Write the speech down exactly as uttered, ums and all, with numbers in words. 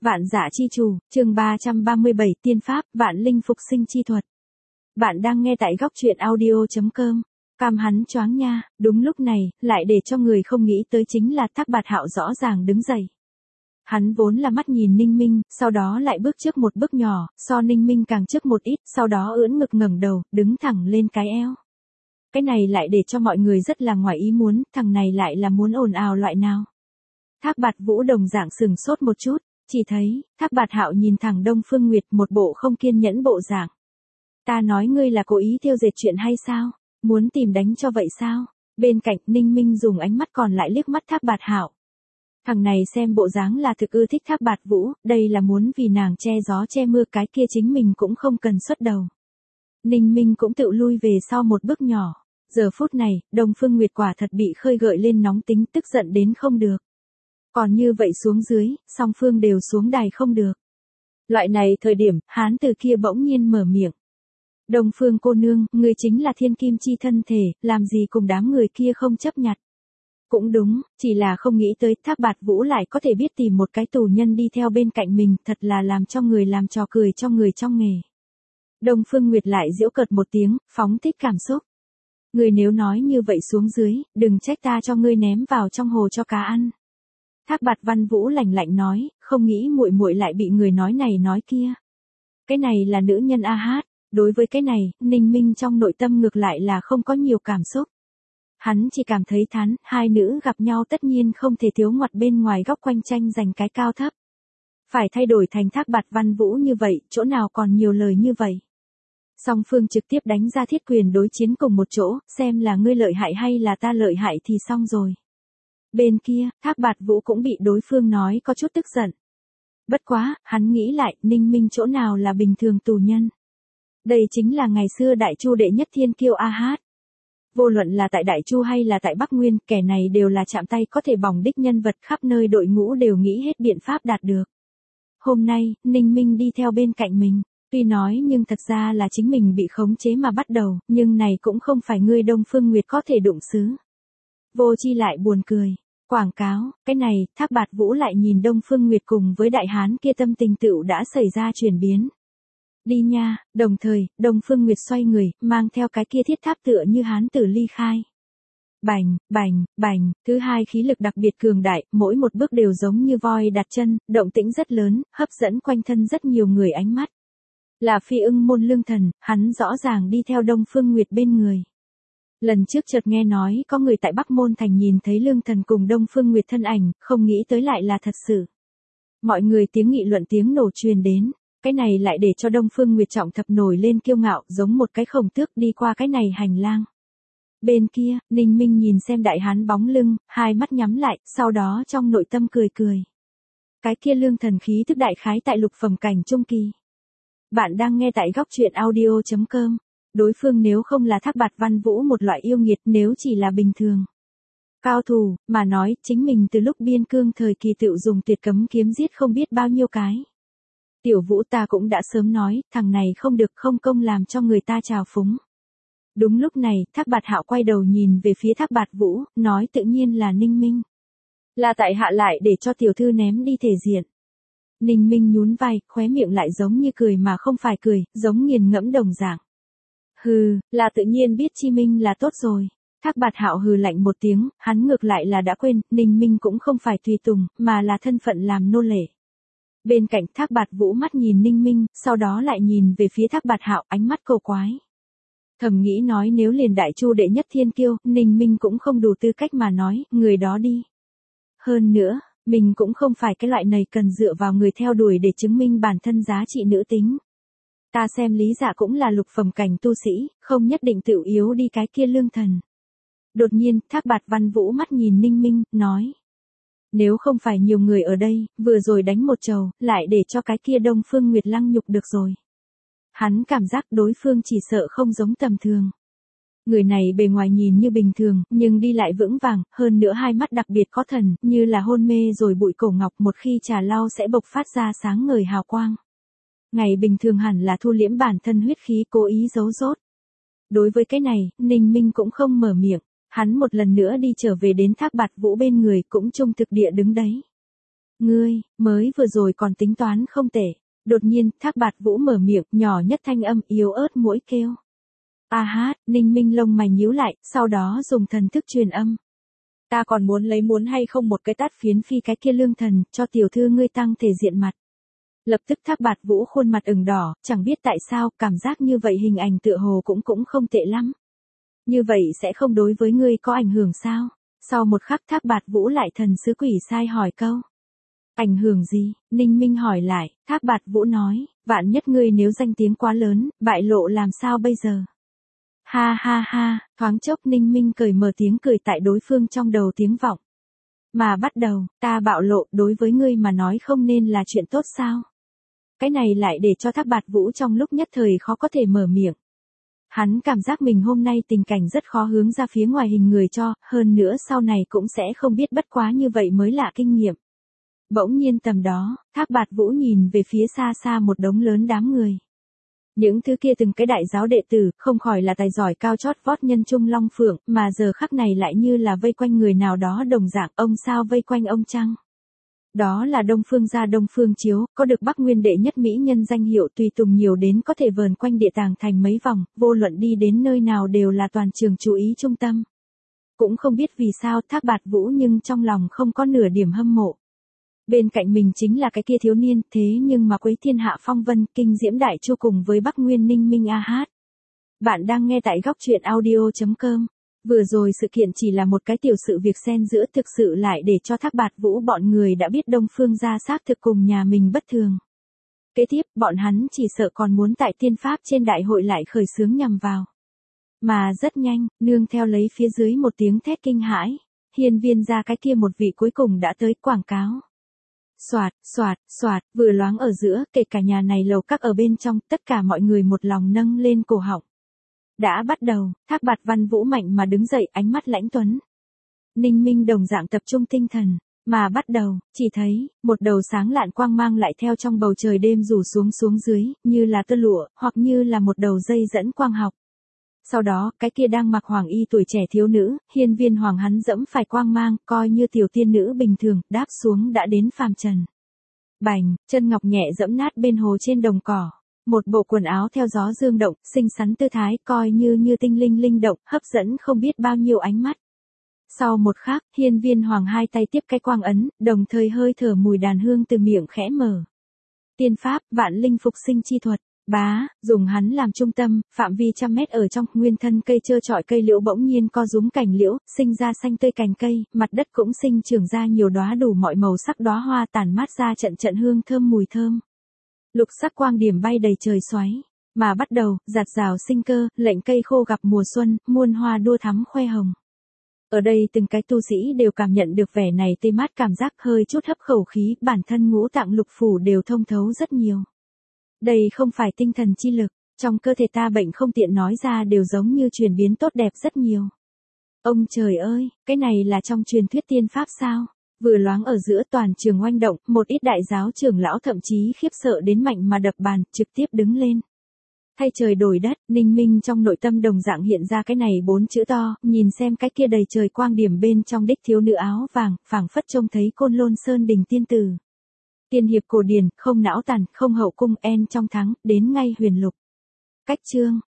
Vạn Dạ Chi Chủ, chương ba trăm ba mươi bảy Tiên Pháp, Vạn Linh Phục Sinh Chi Thuật. Bạn đang nghe tại góc truyện audio chấm com. Cam hắn choáng nha, đúng lúc này, lại để cho người không nghĩ tới chính là Thác Bạt Hạo rõ ràng đứng dậy. Hắn vốn là mắt nhìn Ninh Minh, sau đó lại bước trước một bước nhỏ, so Ninh Minh càng trước một ít, sau đó ưỡn ngực ngẩng đầu, đứng thẳng lên cái eo. Cái này lại để cho mọi người rất là ngoài ý muốn, thằng này lại là muốn ồn ào loại nào. Thác Bạt Vũ đồng dạng sừng sốt một chút, chỉ thấy, Thác Bạt Hạo nhìn thẳng Đông Phương Nguyệt một bộ không kiên nhẫn bộ dạng. Ta nói ngươi là cố ý tiêu dệt chuyện hay sao? Muốn tìm đánh cho vậy sao? Bên cạnh Ninh Minh dùng ánh mắt còn lại liếc mắt Thác Bạt Hạo. Thằng này xem bộ dáng là thực ưa thích Thác Bạt Vũ, đây là muốn vì nàng che gió che mưa, cái kia chính mình cũng không cần xuất đầu. Ninh Minh cũng tự lui về sau một bước nhỏ. Giờ phút này, Đông Phương Nguyệt quả thật bị khơi gợi lên nóng tính, tức giận đến không được. Còn như vậy xuống dưới, song phương đều xuống đài không được. Loại này thời điểm, hán tử kia bỗng nhiên mở miệng. Đông Phương cô nương, người chính là thiên kim chi thân thể, làm gì cùng đám người kia không chấp nhặt. Cũng đúng, chỉ là không nghĩ tới Thác Bạt Vũ lại có thể biết tìm một cái tù nhân đi theo bên cạnh mình, thật là làm cho người làm trò cười cho người trong nghề. Đông Phương Nguyệt lại giễu cợt một tiếng, phóng thích cảm xúc. Người nếu nói như vậy xuống dưới, đừng trách ta cho ngươi ném vào trong hồ cho cá ăn. Thác Bạt Văn Vũ lạnh lạnh nói, không nghĩ muội muội lại bị người nói này nói kia. Cái này là nữ nhân a hát, đối với cái này, Ninh Minh trong nội tâm ngược lại là không có nhiều cảm xúc. Hắn chỉ cảm thấy thán, hai nữ gặp nhau tất nhiên không thể thiếu ngoặt bên ngoài góc quanh tranh giành cái cao thấp. Phải thay đổi thành Thác Bạt Văn Vũ như vậy, chỗ nào còn nhiều lời như vậy. Song phương trực tiếp đánh ra thiết quyền đối chiến cùng một chỗ, xem là ngươi lợi hại hay là ta lợi hại thì xong rồi. Bên kia, Thác Bạt Vũ cũng bị đối phương nói có chút tức giận. Bất quá, hắn nghĩ lại, Ninh Minh chỗ nào là bình thường tù nhân. Đây chính là ngày xưa Đại Chu đệ nhất thiên kiêu a hát. Vô luận là tại Đại Chu hay là tại Bắc Nguyên, kẻ này đều là chạm tay có thể bỏng đích nhân vật, khắp nơi đội ngũ đều nghĩ hết biện pháp đạt được. Hôm nay, Ninh Minh đi theo bên cạnh mình. Tuy nói nhưng thật ra là chính mình bị khống chế mà bắt đầu, nhưng này cũng không phải ngươi Đông Phương Nguyệt có thể đụng xứ. Vô Chi lại buồn cười. Quảng cáo, cái này, Thác Bạt Vũ lại nhìn Đông Phương Nguyệt cùng với đại hán kia tâm tình tựu đã xảy ra chuyển biến. Đi nha, đồng thời, Đông Phương Nguyệt xoay người, mang theo cái kia thiết tháp tựa như hán tử ly khai. Bành, bành, bành, thứ hai khí lực đặc biệt cường đại, mỗi một bước đều giống như voi đặt chân, động tĩnh rất lớn, hấp dẫn quanh thân rất nhiều người ánh mắt. Là Phi Ưng môn Lương Thần, hắn rõ ràng đi theo Đông Phương Nguyệt bên người. Lần trước chợt nghe nói có người tại Bắc Môn Thành nhìn thấy Lương Thần cùng Đông Phương Nguyệt thân ảnh, không nghĩ tới lại là thật sự. Mọi người tiếng nghị luận tiếng nổ truyền đến, cái này lại để cho Đông Phương Nguyệt trọng thập nổi lên kiêu ngạo, giống một cái khổng tước đi qua cái này hành lang. Bên kia, Ninh Minh nhìn xem đại hán bóng lưng, hai mắt nhắm lại, sau đó trong nội tâm cười cười. Cái kia Lương Thần khí tức đại khái tại lục phẩm cảnh trung kỳ. Bạn đang nghe tại góc truyện audio chấm com. Đối phương nếu không là Thác Bạt Văn Vũ một loại yêu nghiệt, nếu chỉ là bình thường cao thủ, mà nói, chính mình từ lúc biên cương thời kỳ tựu dùng tuyệt cấm kiếm giết không biết bao nhiêu cái. Tiểu Vũ ta cũng đã sớm nói, thằng này không được không công làm cho người ta trào phúng. Đúng lúc này, Thác Bạt Hạo quay đầu nhìn về phía Thác Bạt Vũ, nói tự nhiên là Ninh Minh. Là tại hạ lại để cho tiểu thư ném đi thể diện. Ninh Minh nhún vai, khóe miệng lại giống như cười mà không phải cười, giống nghiền ngẫm đồng dạng. Hừ, là tự nhiên biết chi minh là tốt rồi. Thác Bạt Hạo hừ lạnh một tiếng, hắn ngược lại là đã quên, Ninh Minh cũng không phải tùy tùng, mà là thân phận làm nô lệ. Bên cạnh Thác Bạt Vũ mắt nhìn Ninh Minh, sau đó lại nhìn về phía Thác Bạt Hạo, ánh mắt cầu quái. Thầm nghĩ nói nếu liền Đại Chu đệ nhất thiên kiêu, Ninh Minh cũng không đủ tư cách mà nói, người đó đi. Hơn nữa, mình cũng không phải cái loại này cần dựa vào người theo đuổi để chứng minh bản thân giá trị nữ tính. Ta xem Lý Dạ cũng là lục phẩm cảnh tu sĩ, không nhất định tự yếu đi cái kia Lương Thần. Đột nhiên, Thác Bạt Văn Vũ mắt nhìn Ninh Minh, nói. Nếu không phải nhiều người ở đây, vừa rồi đánh một trầu, lại để cho cái kia Đông Phương Nguyệt lăng nhục được rồi. Hắn cảm giác đối phương chỉ sợ không giống tầm thường. Người này bề ngoài nhìn như bình thường, nhưng đi lại vững vàng, hơn nữa hai mắt đặc biệt có thần, như là hôn mê rồi bụi cổ ngọc, một khi trà lau sẽ bộc phát ra sáng ngời hào quang. Ngày bình thường hẳn là thu liễm bản thân huyết khí, cố ý giấu rốt. Đối với cái này, Ninh Minh cũng không mở miệng, hắn một lần nữa đi trở về đến Thác Bạt Vũ bên người, cũng trung thực địa đứng đấy. Ngươi, mới vừa rồi còn tính toán không tệ. Đột nhiên, Thác Bạt Vũ mở miệng, nhỏ nhất thanh âm, yếu ớt mũi kêu. A hát, Ninh Minh lông mày nhíu lại, sau đó dùng thần thức truyền âm. Ta còn muốn lấy muốn hay không một cái tát phiến phi cái kia lương thần, cho tiểu thư ngươi tăng thể diện mặt. Lập tức Thác Bạt Vũ khuôn mặt ửng đỏ, chẳng biết tại sao, cảm giác như vậy hình ảnh tựa hồ cũng cũng không tệ lắm. Như vậy sẽ không đối với ngươi có ảnh hưởng sao? Sau một khắc Thác Bạt Vũ lại thần sứ quỷ sai hỏi câu. Ảnh hưởng gì? Ninh Minh hỏi lại, Thác Bạt Vũ nói, vạn nhất ngươi nếu danh tiếng quá lớn, bại lộ làm sao bây giờ? Ha ha ha, thoáng chốc Ninh Minh cười mở tiếng cười tại đối phương trong đầu tiếng vọng. Mà bắt đầu, ta bạo lộ đối với ngươi mà nói không nên là chuyện tốt sao? Cái này lại để cho Thác Bạt Vũ trong lúc nhất thời khó có thể mở miệng. Hắn cảm giác mình hôm nay tình cảnh rất khó hướng ra phía ngoài hình người cho, hơn nữa sau này cũng sẽ không biết bất quá như vậy mới là kinh nghiệm. Bỗng nhiên tầm đó, Thác Bạt Vũ nhìn về phía xa xa một đống lớn đám người. Những thứ kia từng cái đại giáo đệ tử, không khỏi là tài giỏi cao chót vót nhân trung long phượng, mà giờ khắc này lại như là vây quanh người nào đó đồng dạng, ông sao vây quanh ông chăng? Đó là Đông Phương gia Đông Phương Chiếu, có được Bắc Nguyên đệ nhất mỹ nhân danh hiệu tùy tùng nhiều đến có thể vờn quanh địa tàng thành mấy vòng, vô luận đi đến nơi nào đều là toàn trường chú ý trung tâm. Cũng không biết vì sao Thác Bạt Vũ nhưng trong lòng không có nửa điểm hâm mộ. Bên cạnh mình chính là cái kia thiếu niên, thế nhưng mà quấy thiên hạ phong vân, kinh diễm đại chu cùng với Bắc Nguyên Ninh Minh A Hát. Bạn đang nghe tại góc truyện audio chấm com. Vừa rồi sự kiện chỉ là một cái tiểu sự việc xen giữa, thực sự lại để cho Thác Bạt Vũ bọn người đã biết Đông Phương gia xác thực cùng nhà mình bất thường. Kế tiếp, bọn hắn chỉ sợ còn muốn tại tiên pháp trên đại hội lại khởi xướng nhằm vào. Mà rất nhanh, nương theo lấy phía dưới một tiếng thét kinh hãi, hiên viên gia cái kia một vị cuối cùng đã tới quảng cáo. Soạt, soạt, soạt, vừa loáng ở giữa, kể cả nhà này lầu các ở bên trong, tất cả mọi người một lòng nâng lên cổ họng. Đã bắt đầu, Thác Bạt Văn Vũ mạnh mà đứng dậy, ánh mắt lãnh tuấn. Ninh Minh đồng dạng tập trung tinh thần, mà bắt đầu, chỉ thấy, một đầu sáng lạn quang mang lại theo trong bầu trời đêm rủ xuống xuống dưới, như là tơ lụa, hoặc như là một đầu dây dẫn quang học. Sau đó, cái kia đang mặc hoàng y tuổi trẻ thiếu nữ, hiên viên hoàng hắn dẫm phải quang mang, coi như tiểu tiên nữ bình thường, đáp xuống đã đến phàm trần. Bành, chân ngọc nhẹ dẫm nát bên hồ trên đồng cỏ. Một bộ quần áo theo gió dương động, xinh xắn tư thái, coi như như tinh linh linh động, hấp dẫn không biết bao nhiêu ánh mắt. Sau một khắc, hiên viên hoàng hai tay tiếp cái quang ấn, đồng thời hơi thở mùi đàn hương từ miệng khẽ mở. Tiên pháp, vạn linh phục sinh chi thuật. Bá, dùng hắn làm trung tâm, phạm vi trăm mét ở trong, nguyên thân cây trơ trọi cây liễu bỗng nhiên co rúm cành liễu, sinh ra xanh tươi cành cây, mặt đất cũng sinh trưởng ra nhiều đóa đủ mọi màu sắc đóa hoa tản mát ra trận trận hương thơm mùi thơm. Lục sắc quang điểm bay đầy trời xoáy, mà bắt đầu, giạt rào sinh cơ, lệnh cây khô gặp mùa xuân, muôn hoa đua thắm khoe hồng. Ở đây từng cái tu sĩ đều cảm nhận được vẻ này tê mát cảm giác hơi chút hấp khẩu khí, bản thân ngũ tạng lục phủ đều thông thấu rất nhiều. Đây không phải tinh thần chi lực, trong cơ thể ta bệnh không tiện nói ra đều giống như chuyển biến tốt đẹp rất nhiều. Ông trời ơi, cái này là trong truyền thuyết tiên pháp sao? Vừa loáng ở giữa toàn trường oanh động, một ít đại giáo trưởng lão thậm chí khiếp sợ đến mạnh mà đập bàn, trực tiếp đứng lên. Thay trời đổi đất, Ninh Minh trong nội tâm đồng dạng hiện ra cái này bốn chữ to, nhìn xem cái kia đầy trời quang điểm bên trong đích thiếu nữ áo vàng, phảng phất trông thấy Côn Lôn Sơn đình tiên tử. Tiên hiệp cổ điển, không não tàn, không hậu cung en trong thắng, đến ngay huyền lục. Cách chương,